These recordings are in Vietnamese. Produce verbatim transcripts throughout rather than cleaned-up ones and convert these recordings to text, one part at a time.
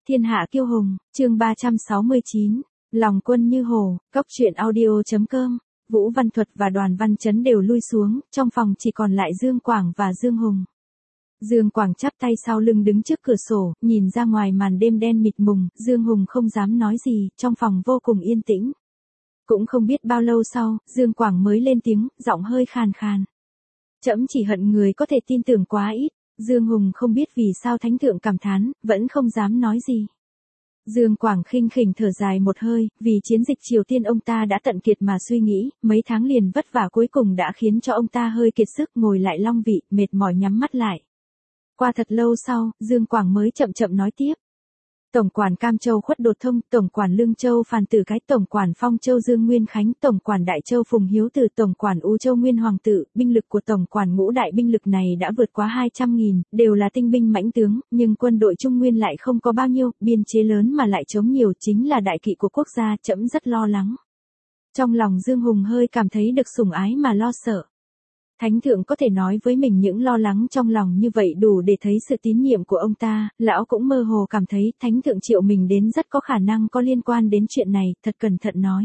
Thiên hạ kiêu hùng, chương ba trăm sáu mươi chín, lòng quân như hồ, cốc truyện audio.com, Vũ Văn Thuật và Đoàn Văn Chấn đều lui xuống, trong phòng chỉ còn lại Dương Quảng và Dương Hùng. Dương Quảng chắp tay sau lưng đứng trước cửa sổ, nhìn ra ngoài màn đêm đen mịt mùng, Dương Hùng không dám nói gì, trong phòng vô cùng yên tĩnh. Cũng không biết bao lâu sau, Dương Quảng mới lên tiếng, giọng hơi khàn khàn. Trẫm chỉ hận người có thể tin tưởng quá ít. Dương Hùng không biết vì sao thánh thượng cảm thán, vẫn không dám nói gì. Dương Quảng khinh khỉnh thở dài một hơi, vì chiến dịch Triều Tiên ông ta đã tận kiệt mà suy nghĩ, mấy tháng liền vất vả cuối cùng đã khiến cho ông ta hơi kiệt sức ngồi lại long vị, mệt mỏi nhắm mắt lại. Qua thật lâu sau, Dương Quảng mới chậm chậm nói tiếp. Tổng quản Cam Châu Khuất Đột Thông, Tổng quản Lương Châu Phàn Tử Cái, Tổng quản Phong Châu Dương Nguyên Khánh, Tổng quản Đại Châu Phùng Hiếu Từ, Tổng quản U Châu Nguyên Hoàng Tự, binh lực của Tổng quản ngũ đại binh lực này đã vượt quá hai trăm nghìn, đều là tinh binh mãnh tướng, nhưng quân đội Trung Nguyên lại không có bao nhiêu, biên chế lớn mà lại chống nhiều, chính là đại kỵ của quốc gia, trẫm rất lo lắng. Trong lòng Dương Hùng hơi cảm thấy được sủng ái mà lo sợ. Thánh thượng có thể nói với mình những lo lắng trong lòng như vậy đủ để thấy sự tín nhiệm của ông ta, lão cũng mơ hồ cảm thấy thánh thượng triệu mình đến rất có khả năng có liên quan đến chuyện này, thật cẩn thận nói.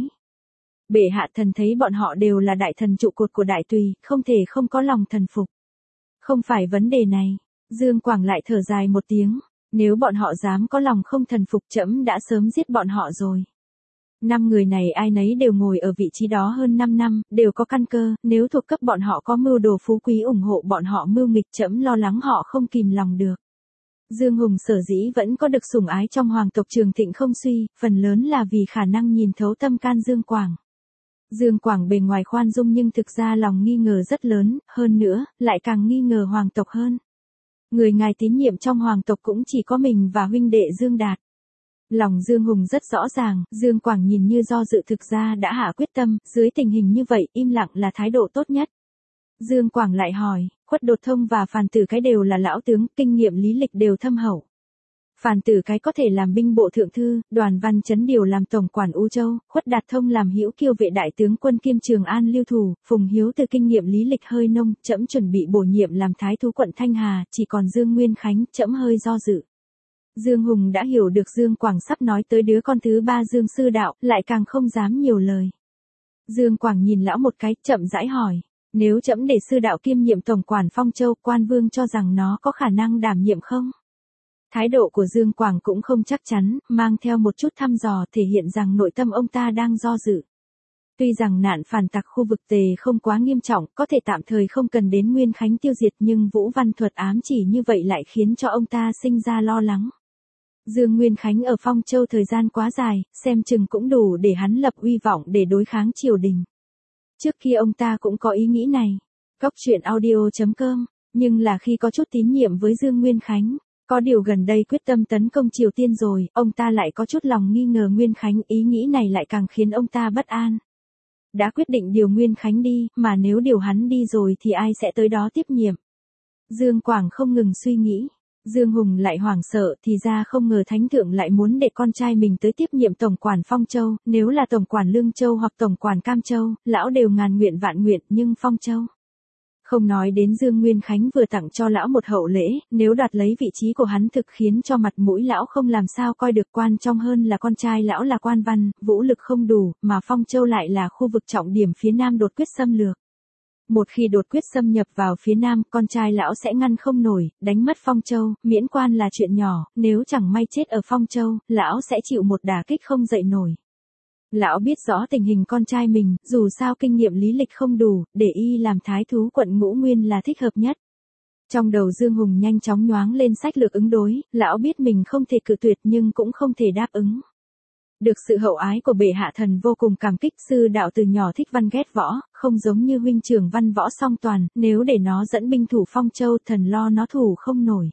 Bệ hạ thần thấy bọn họ đều là đại thần trụ cột của đại tùy, không thể không có lòng thần phục. Không phải vấn đề này, Dương Quảng lại thở dài một tiếng, nếu bọn họ dám có lòng không thần phục trẫm đã sớm giết bọn họ rồi. Năm người này ai nấy đều ngồi ở vị trí đó hơn năm năm, đều có căn cơ, nếu thuộc cấp bọn họ có mưu đồ phú quý ủng hộ bọn họ mưu nghịch trẫm lo lắng họ không kìm lòng được. Dương Hùng sở dĩ vẫn có được sủng ái trong hoàng tộc Trường Thịnh không suy, phần lớn là vì khả năng nhìn thấu tâm can Dương Quảng. Dương Quảng bề ngoài khoan dung nhưng thực ra lòng nghi ngờ rất lớn, hơn nữa, lại càng nghi ngờ hoàng tộc hơn. Người ngài tín nhiệm trong hoàng tộc cũng chỉ có mình và huynh đệ Dương Đạt. Lòng Dương Hùng rất rõ ràng, Dương Quảng nhìn như do dự thực ra đã hạ quyết tâm, dưới tình hình như vậy, im lặng là thái độ tốt nhất. Dương Quảng lại hỏi, Khuất Đột Thông và Phàn Tử Cái đều là lão tướng, kinh nghiệm lý lịch đều thâm hậu. Phàn Tử Cái có thể làm binh bộ thượng thư, Đoàn Văn Chấn điều làm tổng quản U Châu, Khuất Đạt Thông làm hữu kiêu vệ đại tướng quân kiêm Trường An lưu thủ, Phùng Hiếu Từ kinh nghiệm lý lịch hơi nông, trẫm chuẩn bị bổ nhiệm làm thái thú quận Thanh Hà, chỉ còn Dương Nguyên Khánh, trẫm hơi do dự. Dương Hùng đã hiểu được Dương Quảng sắp nói tới đứa con thứ ba Dương Sư Đạo, lại càng không dám nhiều lời. Dương Quảng nhìn lão một cái, chậm rãi hỏi, nếu trẫm để Sư Đạo kiêm nhiệm tổng quản Phong Châu, quan vương cho rằng nó có khả năng đảm nhiệm không? Thái độ của Dương Quảng cũng không chắc chắn, mang theo một chút thăm dò thể hiện rằng nội tâm ông ta đang do dự. Tuy rằng nạn phản tặc khu vực Tề không quá nghiêm trọng, có thể tạm thời không cần đến Nguyên Khánh tiêu diệt nhưng Vũ Văn Thuật ám chỉ như vậy lại khiến cho ông ta sinh ra lo lắng. Dương Nguyên Khánh ở Phong Châu thời gian quá dài, xem chừng cũng đủ để hắn lập uy vọng để đối kháng triều đình. Trước khi ông ta cũng có ý nghĩ này, cốc truyện audio.com, nhưng là khi có chút tín nhiệm với Dương Nguyên Khánh, có điều gần đây quyết tâm tấn công Triều Tiên rồi, ông ta lại có chút lòng nghi ngờ Nguyên Khánh, ý nghĩ này lại càng khiến ông ta bất an. Đã quyết định điều Nguyên Khánh đi, mà nếu điều hắn đi rồi thì ai sẽ tới đó tiếp nhiệm? Dương Quảng không ngừng suy nghĩ. Dương Hùng lại hoảng sợ, thì ra không ngờ thánh thượng lại muốn để con trai mình tới tiếp nhiệm tổng quản Phong Châu, nếu là tổng quản Lương Châu hoặc tổng quản Cam Châu, lão đều ngàn nguyện vạn nguyện, nhưng Phong Châu. Không nói đến Dương Nguyên Khánh vừa tặng cho lão một hậu lễ, nếu đoạt lấy vị trí của hắn thực khiến cho mặt mũi lão không làm sao coi được, quan trọng hơn là con trai lão là quan văn, vũ lực không đủ, mà Phong Châu lại là khu vực trọng điểm phía Nam đột quyết xâm lược. Một khi đột quyết xâm nhập vào phía Nam, con trai lão sẽ ngăn không nổi, đánh mất Phong Châu, miễn quan là chuyện nhỏ, nếu chẳng may chết ở Phong Châu, lão sẽ chịu một đả kích không dậy nổi. Lão biết rõ tình hình con trai mình, dù sao kinh nghiệm lý lịch không đủ, để y làm thái thú quận Ngũ Nguyên là thích hợp nhất. Trong đầu Dương Hùng nhanh chóng nhoáng lên sách lược ứng đối, lão biết mình không thể cự tuyệt nhưng cũng không thể đáp ứng. Được sự hậu ái của bệ hạ thần vô cùng cảm kích, Sư Đạo từ nhỏ thích văn ghét võ, không giống như huynh trưởng văn võ song toàn, nếu để nó dẫn binh thủ Phong Châu thần lo nó thủ không nổi.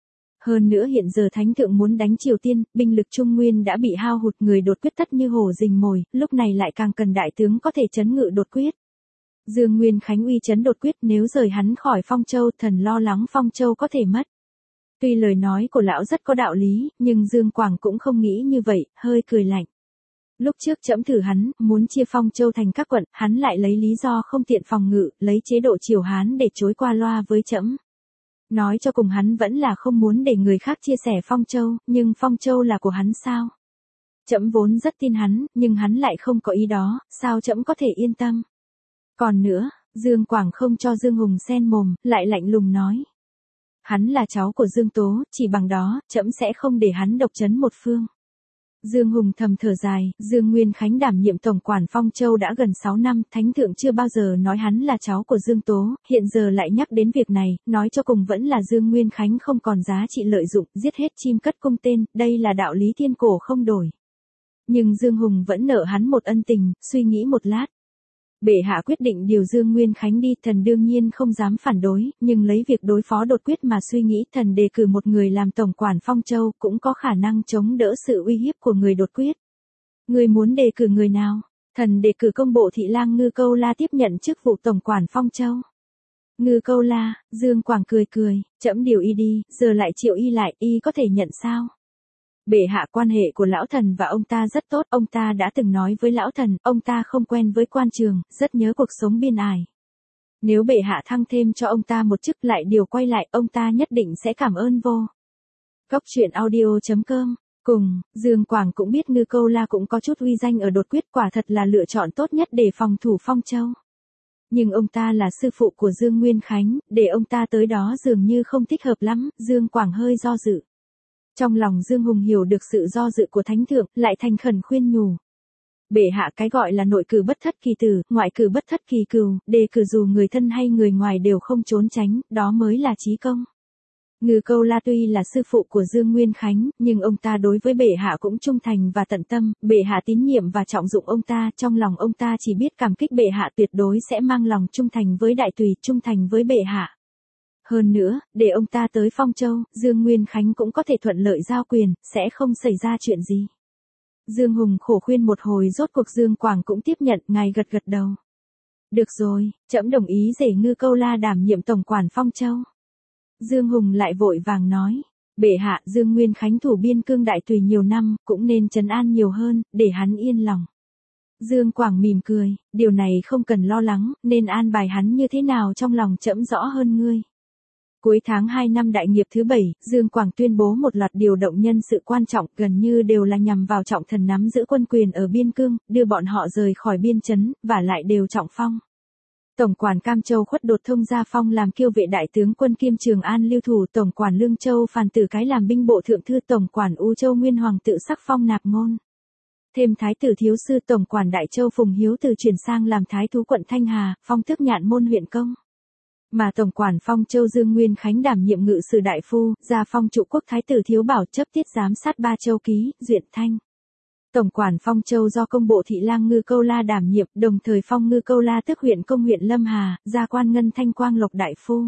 Hơn nữa hiện giờ thánh thượng muốn đánh Triều Tiên, binh lực Trung Nguyên đã bị hao hụt, người đột quyết tất như hổ rình mồi, lúc này lại càng cần đại tướng có thể trấn ngự đột quyết. Dương Nguyên Khánh uy trấn đột quyết, nếu rời hắn khỏi Phong Châu thần lo lắng Phong Châu có thể mất. Tuy lời nói của lão rất có đạo lý, nhưng Dương Quảng cũng không nghĩ như vậy, hơi cười lạnh. Lúc trước trẫm thử hắn, muốn chia Phong Châu thành các quận, hắn lại lấy lý do không tiện phòng ngự, lấy chế độ Triều Hán để chối qua loa với trẫm. Nói cho cùng hắn vẫn là không muốn để người khác chia sẻ Phong Châu, nhưng Phong Châu là của hắn sao? Trẫm vốn rất tin hắn, nhưng hắn lại không có ý đó, sao trẫm có thể yên tâm? Còn nữa, Dương Quảng không cho Dương Hùng xen mồm, lại lạnh lùng nói. Hắn là cháu của Dương Tố, chỉ bằng đó, trẫm sẽ không để hắn độc chấn một phương. Dương Hùng thầm thở dài, Dương Nguyên Khánh đảm nhiệm tổng quản Phong Châu đã gần sáu năm, Thánh Thượng chưa bao giờ nói hắn là cháu của Dương Tố, hiện giờ lại nhắc đến việc này, nói cho cùng vẫn là Dương Nguyên Khánh không còn giá trị lợi dụng, giết hết chim cất cung tên, đây là đạo lý thiên cổ không đổi. Nhưng Dương Hùng vẫn nợ hắn một ân tình, suy nghĩ một lát. Bệ hạ quyết định điều Dương Nguyên Khánh đi, thần đương nhiên không dám phản đối, nhưng lấy việc đối phó đột quyết mà suy nghĩ, thần đề cử một người làm tổng quản Phong Châu cũng có khả năng chống đỡ sự uy hiếp của người đột quyết. Người muốn đề cử người nào? Thần đề cử công bộ thị lang Ngư Câu La tiếp nhận chức vụ tổng quản Phong Châu. Ngư Câu La, Dương Quảng cười cười, trẫm điều y đi, giờ lại triệu y lại, y có thể nhận sao? Bệ hạ, quan hệ của lão thần và ông ta rất tốt, ông ta đã từng nói với lão thần, ông ta không quen với quan trường, rất nhớ cuộc sống biên ải. Nếu bệ hạ thăng thêm cho ông ta một chức lại điều quay lại, ông ta nhất định sẽ cảm ơn vô. Cốc truyện audio chấm com. Cùng, Dương Quảng cũng biết Ngư Câu La cũng có chút uy danh ở đột quyết, quả thật là lựa chọn tốt nhất để phòng thủ Phong Châu. Nhưng ông ta là sư phụ của Dương Nguyên Khánh, để ông ta tới đó dường như không thích hợp lắm, Dương Quảng hơi do dự. Trong lòng Dương Hùng hiểu được sự do dự của Thánh Thượng, lại thành khẩn khuyên nhủ. Bệ hạ, cái gọi là nội cử bất thất kỳ tử, ngoại cử bất thất kỳ cừu, đề cử dù người thân hay người ngoài đều không trốn tránh, đó mới là chí công. Ngư Câu La tuy là sư phụ của Dương Nguyên Khánh, nhưng ông ta đối với bệ hạ cũng trung thành và tận tâm, bệ hạ tín nhiệm và trọng dụng ông ta, trong lòng ông ta chỉ biết cảm kích bệ hạ, tuyệt đối sẽ mang lòng trung thành với đại tùy, trung thành với bệ hạ. Hơn nữa, để ông ta tới Phong Châu, Dương Nguyên Khánh cũng có thể thuận lợi giao quyền, sẽ không xảy ra chuyện gì. Dương Hùng khổ khuyên một hồi, rốt cuộc Dương Quảng cũng tiếp nhận, ngài gật gật đầu. Được rồi, trẫm đồng ý để Ngư Câu La đảm nhiệm tổng quản Phong Châu. Dương Hùng lại vội vàng nói, bệ hạ, Dương Nguyên Khánh thủ biên cương đại tùy nhiều năm, cũng nên trấn an nhiều hơn, để hắn yên lòng. Dương Quảng mỉm cười, điều này không cần lo lắng, nên an bài hắn như thế nào trong lòng trẫm rõ hơn ngươi. Cuối tháng hai năm đại nghiệp thứ bảy, Dương Quảng tuyên bố một loạt điều động nhân sự quan trọng, gần như đều là nhằm vào trọng thần nắm giữ quân quyền ở biên cương, đưa bọn họ rời khỏi biên chấn, và lại đều trọng phong. Tổng quản Cam Châu Khuất Đột Thông gia phong làm kiêu vệ đại tướng quân kiêm Trường An lưu thủ, tổng quản Lương Châu Phàn Tử Cái làm binh bộ thượng thư, tổng quản U Châu Nguyên Hoàng tự sắc phong Nạp Ngôn. Thêm thái tử thiếu sư, tổng quản Đại Châu Phùng Hiếu từ chuyển sang làm thái thú quận Thanh Hà, phong tước Nhạn Môn huyện công. Mà tổng quản Phong Châu Dương Nguyên Khánh đảm nhiệm ngự sử đại phu, gia phong trụ quốc thái tử Thiếu Bảo chấp tiết giám sát Ba Châu Ký, Duyện Thanh. Tổng quản Phong Châu do công bộ thị lang Ngư Câu La đảm nhiệm, đồng thời phong Ngư Câu La tước huyện công huyện Lâm Hà, gia quan ngân thanh quang lộc đại phu.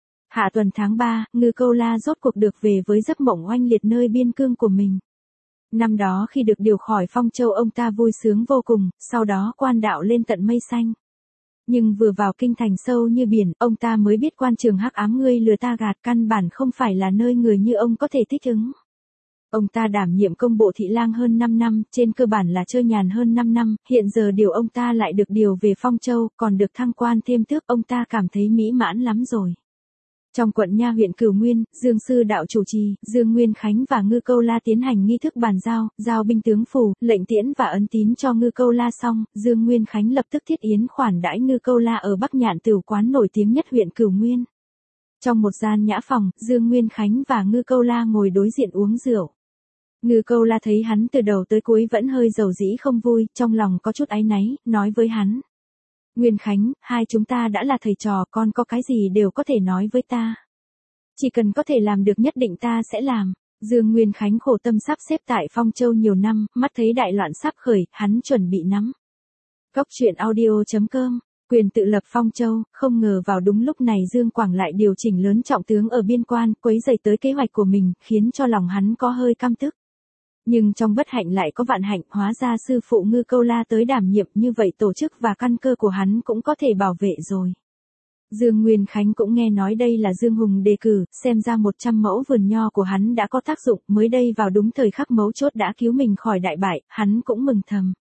Hạ tuần tháng ba, Ngư Câu La rốt cuộc được về với giấc mộng oanh liệt nơi biên cương của mình. Năm đó khi được điều khỏi Phong Châu, ông ta vui sướng vô cùng, sau đó quan đạo lên tận mây xanh. Nhưng vừa vào kinh thành sâu như biển, ông ta mới biết quan trường hắc ám, ngươi lừa ta gạt, căn bản không phải là nơi người như ông có thể thích ứng. Ông ta đảm nhiệm công bộ thị lang hơn năm năm, trên cơ bản là chơi nhàn hơn năm năm, hiện giờ điều ông ta lại được điều về Phong Châu, còn được thăng quan thêm tước, ông ta cảm thấy mỹ mãn lắm rồi. Trong quận Nha huyện Cửu Nguyên, Dương Sư Đạo chủ trì, Dương Nguyên Khánh và Ngư Câu La tiến hành nghi thức bàn giao, giao binh tướng phủ, lệnh tiễn và ấn tín cho Ngư Câu La xong, Dương Nguyên Khánh lập tức thiết yến khoản đãi Ngư Câu La ở Bắc Nhạn Tửu quán nổi tiếng nhất huyện Cửu Nguyên. Trong một gian nhã phòng, Dương Nguyên Khánh và Ngư Câu La ngồi đối diện uống rượu. Ngư Câu La thấy hắn từ đầu tới cuối vẫn hơi dầu dĩ không vui, trong lòng có chút áy náy, nói với hắn. Nguyên Khánh, hai chúng ta đã là thầy trò, con có cái gì đều có thể nói với ta. Chỉ cần có thể làm được nhất định ta sẽ làm. Dương Nguyên Khánh khổ tâm sắp xếp tại Phong Châu nhiều năm, mắt thấy đại loạn sắp khởi, hắn chuẩn bị nắm. Cốc truyện audio chấm com, quyền tự lập Phong Châu, không ngờ vào đúng lúc này Dương Quảng lại điều chỉnh lớn trọng tướng ở biên quan, quấy rầy tới kế hoạch của mình, khiến cho lòng hắn có hơi căm tức. Nhưng trong bất hạnh lại có vạn hạnh, hóa ra sư phụ Ngư Câu La tới đảm nhiệm, như vậy tổ chức và căn cơ của hắn cũng có thể bảo vệ rồi. Dương Nguyên Khánh cũng nghe nói đây là Dương Hùng đề cử, xem ra một trăm mẫu vườn nho của hắn đã có tác dụng, mới đây vào đúng thời khắc mấu chốt đã cứu mình khỏi đại bại, hắn cũng mừng thầm.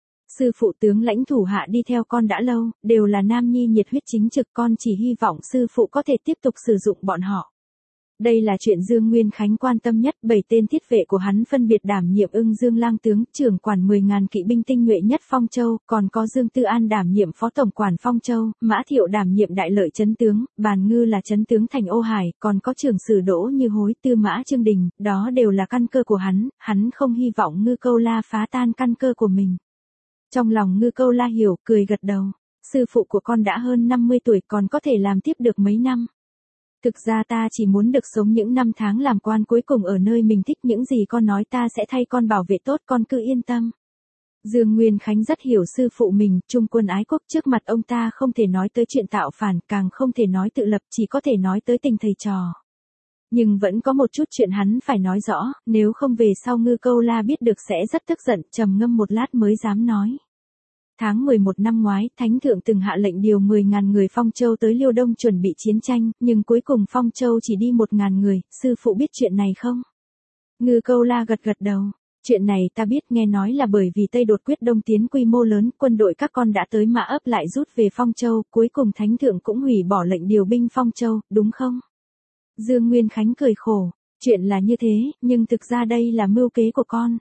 Sư phụ tướng lãnh thủ hạ đi theo con đã lâu, đều là nam nhi nhiệt huyết chính trực, con chỉ hy vọng sư phụ có thể tiếp tục sử dụng bọn họ. Đây là chuyện Dương Nguyên Khánh quan tâm nhất, bảy tên thiết vệ của hắn phân biệt đảm nhiệm Ưng Dương lang tướng, trưởng quản mười ngàn kỵ binh tinh nhuệ nhất Phong Châu, còn có Dương Tư An đảm nhiệm phó tổng quản Phong Châu, Mã Thiệu đảm nhiệm đại lợi trấn tướng, Bàn Ngư là trấn tướng thành Ô Hải, còn có trưởng sử Đỗ Như Hối, Tư Mã Trương Đình, đó đều là căn cơ của hắn, hắn không hy vọng Ngư Câu La phá tan căn cơ của mình. Trong lòng Ngư Câu La hiểu, cười gật đầu. Sư phụ của con đã hơn năm mươi tuổi, còn có thể làm tiếp được mấy năm. Thực ra ta chỉ muốn được sống những năm tháng làm quan cuối cùng ở nơi mình thích, những gì con nói ta sẽ thay con bảo vệ tốt, con cứ yên tâm. Dương Nguyên Khánh rất hiểu sư phụ mình, trung quân ái quốc, trước mặt ông ta không thể nói tới chuyện tạo phản, càng không thể nói tự lập, chỉ có thể nói tới tình thầy trò. Nhưng vẫn có một chút chuyện hắn phải nói rõ, nếu không về sau Ngư Câu La biết được sẽ rất tức giận, trầm ngâm một lát mới dám nói. Tháng mười một năm ngoái, Thánh Thượng từng hạ lệnh điều mười ngàn người Phong Châu tới Liêu Đông chuẩn bị chiến tranh, nhưng cuối cùng Phong Châu chỉ đi một ngàn người, sư phụ biết chuyện này không? Ngư Câu La gật gật đầu. Chuyện này ta biết, nghe nói là bởi vì Tây đột quyết đông tiến quy mô lớn, quân đội các con đã tới Mã Ấp lại rút về Phong Châu, cuối cùng Thánh Thượng cũng hủy bỏ lệnh điều binh Phong Châu, đúng không? Dương Nguyên Khánh cười khổ. Chuyện là như thế, nhưng thực ra đây là mưu kế của con.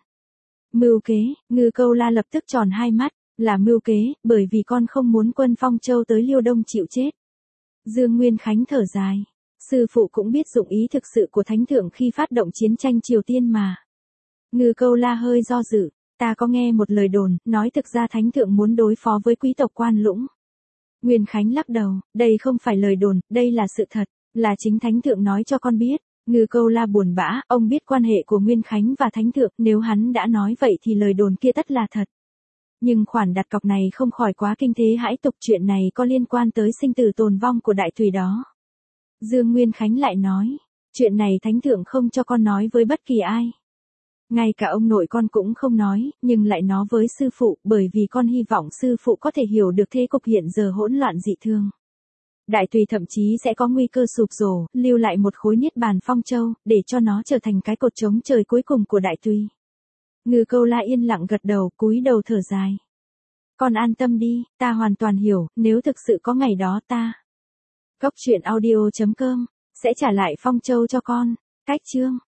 Mưu kế? Ngư Câu La lập tức tròn hai mắt. Là mưu kế, bởi vì con không muốn quân Phong Châu tới Liêu Đông chịu chết. Dương Nguyên Khánh thở dài. Sư phụ cũng biết dụng ý thực sự của Thánh Thượng khi phát động chiến tranh Triều Tiên mà. Ngư Câu La hơi do dự. Ta có nghe một lời đồn, nói thực ra Thánh Thượng muốn đối phó với quý tộc Quan Lũng. Nguyên Khánh lắc đầu, đây không phải lời đồn, đây là sự thật, là chính Thánh Thượng nói cho con biết. Ngư Câu La buồn bã, ông biết quan hệ của Nguyên Khánh và Thánh Thượng, nếu hắn đã nói vậy thì lời đồn kia tất là thật. Nhưng khoản đặt cọc này không khỏi quá kinh thế hãi tục, chuyện này có liên quan tới sinh tử tồn vong của đại thủy đó. Dương Nguyên Khánh lại nói, chuyện này Thánh Thượng không cho con nói với bất kỳ ai. Ngay cả ông nội con cũng không nói, nhưng lại nói với sư phụ, bởi vì con hy vọng sư phụ có thể hiểu được thế cục hiện giờ hỗn loạn dị thường. Đại Tùy thậm chí sẽ có nguy cơ sụp đổ, lưu lại một khối niết bàn Phong Châu, để cho nó trở thành cái cột chống trời cuối cùng của Đại Tùy. Ngư Câu La yên lặng gật đầu, cúi đầu thở dài. Con an tâm đi, ta hoàn toàn hiểu, nếu thực sự có ngày đó ta. Cốc truyện audio chấm com sẽ trả lại Phong Châu cho con. Cách chương